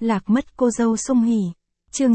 Lạc mất cô dâu Sung Hỉ. Chương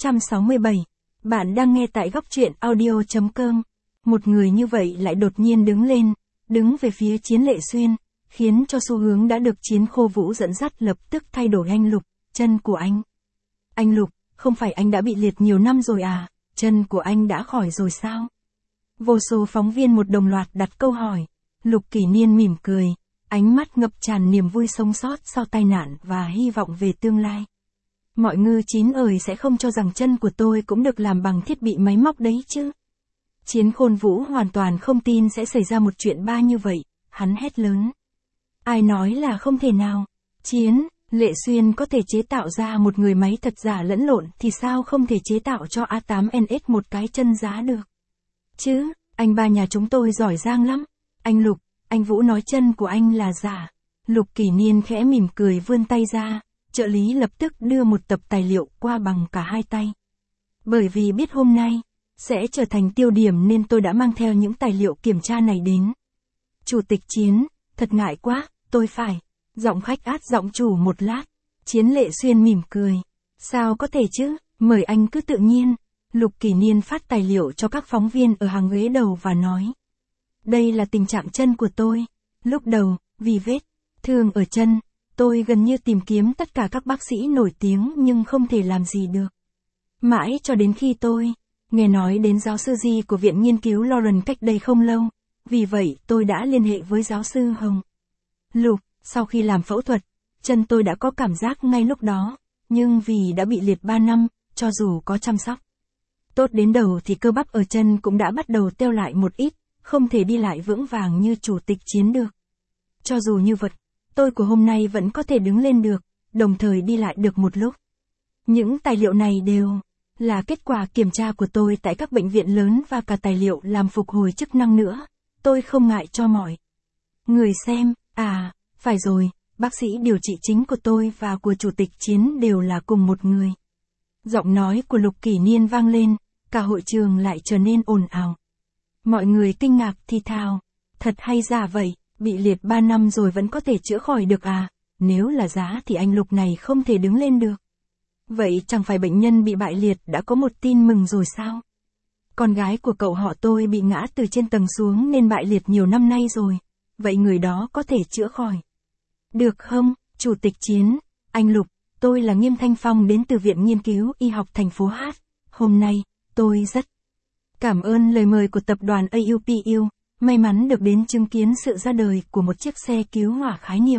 667. Bạn đang nghe tại góc truyện audio.com. Một người như vậy lại đột nhiên đứng lên, đứng về phía Chiến Lệ Xuyên, khiến cho xu hướng đã được Chiến Khô Vũ dẫn dắt lập tức thay đổi. Anh Lục, chân của anh. Anh Lục, không phải anh đã bị liệt nhiều năm rồi à, chân của anh đã khỏi rồi sao? Vô số phóng viên một đồng loạt đặt câu hỏi. Lục Kỷ Niên mỉm cười, ánh mắt ngập tràn niềm vui sống sót sau tai nạn và hy vọng về tương lai. Mọi ngư chín ơi sẽ không cho rằng chân của tôi cũng được làm bằng thiết bị máy móc đấy chứ. Chiến Khôn Vũ hoàn toàn không tin sẽ xảy ra một chuyện ba như vậy, hắn hét lớn. Ai nói là không thể nào? Chiến Lệ Xuyên có thể chế tạo ra một người máy thật giả lẫn lộn thì sao không thể chế tạo cho A8NS một cái chân giá được? Chứ, anh ba nhà chúng tôi giỏi giang lắm. Anh Lục, anh Vũ nói chân của anh là giả. Lục Kỷ Niên khẽ mỉm cười vươn tay ra, trợ lý lập tức đưa một tập tài liệu qua bằng cả hai tay. Bởi vì biết hôm nay sẽ trở thành tiêu điểm nên tôi đã mang theo những tài liệu kiểm tra này đến. Chủ tịch Chiến, thật ngại quá, tôi phải. Giọng khách át giọng chủ một lát. Chiến Lệ Xuyên mỉm cười. Sao có thể chứ, mời anh cứ tự nhiên. Lục Kỷ Niên phát tài liệu cho các phóng viên ở hàng ghế đầu và nói. Đây là tình trạng chân của tôi. Lúc đầu, vì vết thương ở chân, tôi gần như tìm kiếm tất cả các bác sĩ nổi tiếng nhưng không thể làm gì được. Mãi cho đến khi tôi nghe nói đến giáo sư Di của Viện Nghiên cứu Lawrence cách đây không lâu. Vì vậy tôi đã liên hệ với giáo sư Hồng. Lục, sau khi làm phẫu thuật, chân tôi đã có cảm giác ngay lúc đó, nhưng vì đã bị liệt 3 năm, cho dù có chăm sóc tốt đến đầu thì cơ bắp ở chân cũng đã bắt đầu teo lại một ít, không thể đi lại vững vàng như chủ tịch Chiến được. Cho dù như vậy, tôi của hôm nay vẫn có thể đứng lên được, đồng thời đi lại được một lúc. Những tài liệu này đều là kết quả kiểm tra của tôi tại các bệnh viện lớn và cả tài liệu làm phục hồi chức năng nữa. Tôi không ngại cho mọi người xem. À, phải rồi, bác sĩ điều trị chính của tôi và của chủ tịch Chiến đều là cùng một người. Giọng nói của Lục Kỷ Niên vang lên, cả hội trường lại trở nên ồn ào. Mọi người kinh ngạc thì thào. Thật hay giả vậy, bị liệt 3 năm rồi vẫn có thể chữa khỏi được à? Nếu là giả thì anh Lục này không thể đứng lên được. Vậy chẳng phải bệnh nhân bị bại liệt đã có một tin mừng rồi sao? Con gái của cậu họ tôi bị ngã từ trên tầng xuống nên bại liệt nhiều năm nay rồi. Vậy người đó có thể chữa khỏi được không, Chủ tịch Chiến? Anh Lục, tôi là Nghiêm Thanh Phong đến từ Viện Nghiên cứu Y học thành phố H. Hôm nay, tôi rất cảm ơn lời mời của tập đoàn AUPU, may mắn được đến chứng kiến sự ra đời của một chiếc xe cứu hỏa khái niệm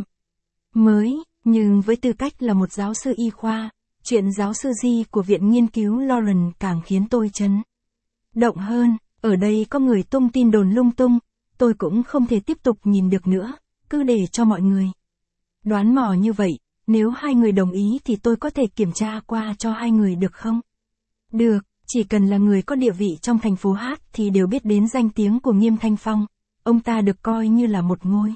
mới, nhưng với tư cách là một giáo sư y khoa, chuyện giáo sư Di của Viện Nghiên cứu Lawrence càng khiến tôi chấn động hơn. Ở đây có người tung tin đồn lung tung, tôi cũng không thể tiếp tục nhìn được nữa, cứ để cho mọi người đoán mò như vậy. Nếu hai người đồng ý thì tôi có thể kiểm tra qua cho hai người được không? Được, chỉ cần là người có địa vị trong thành phố H thì đều biết đến danh tiếng của Nghiêm Thanh Phong. Ông ta được coi như là một ngôi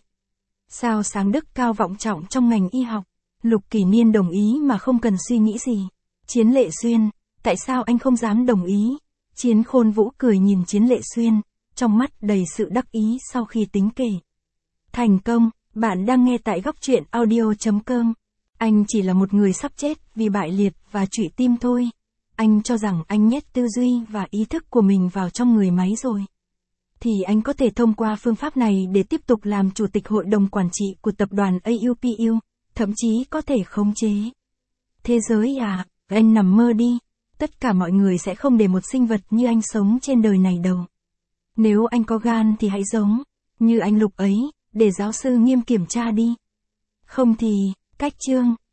sao sáng đức cao vọng trọng trong ngành y học. Lục Kỷ Niên đồng ý mà không cần suy nghĩ gì. Chiến Lệ Xuyên, tại sao anh không dám đồng ý? Chiến Khôn Vũ cười nhìn Chiến Lệ Xuyên, trong mắt đầy sự đắc ý sau khi tính kể thành công. Bạn đang nghe tại góc truyện audio.com. Anh chỉ là một người sắp chết vì bại liệt và trụy tim thôi. Anh cho rằng anh nhét tư duy và ý thức của mình vào trong người máy rồi. Thì anh có thể thông qua phương pháp này để tiếp tục làm chủ tịch hội đồng quản trị của tập đoàn AUPU, thậm chí có thể khống chế thế giới à? Anh nằm mơ đi. Tất cả mọi người sẽ không để một sinh vật như anh sống trên đời này đâu. Nếu anh có gan thì hãy giống như anh Lục ấy, để giáo sư Nghiêm kiểm tra đi. Không thì, cách chương.